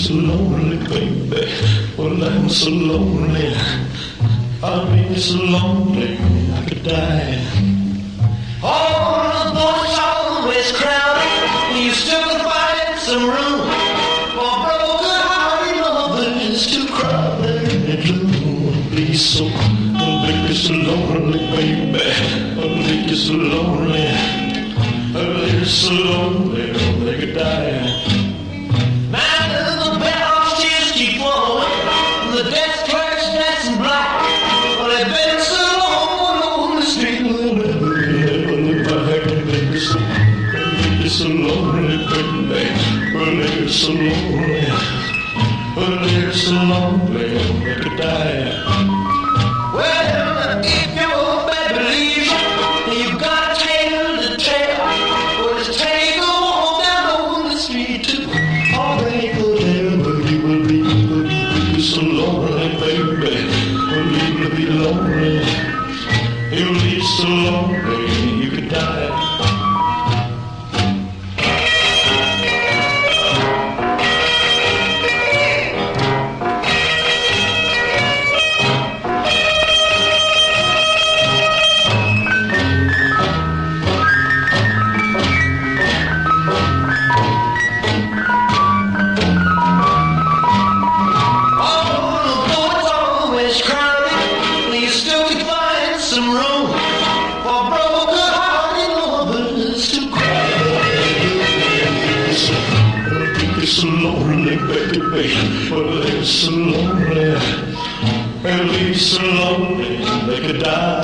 so lonely, baby. Well, I'm so lonely. I'll be so lonely I could die. Oh, the boat's always crowded. You still can find some room for broken-hearted lovers to cry and blue. Be so lonely, baby. I'll be so lonely. I'll be so lonely they could die. So lonely, baby. Well, they're so lonely. Well, they're so lonely they could die. Well, if you're a bad believer, you've got a tale to tell. Well, just take a walk down on the street too. All they could ever you will be so lonely, baby. Well, you will be lonely. You'll be so lonely you could die. So lonely, baby. Well, they're so lonely. They'll be so lonely they could die.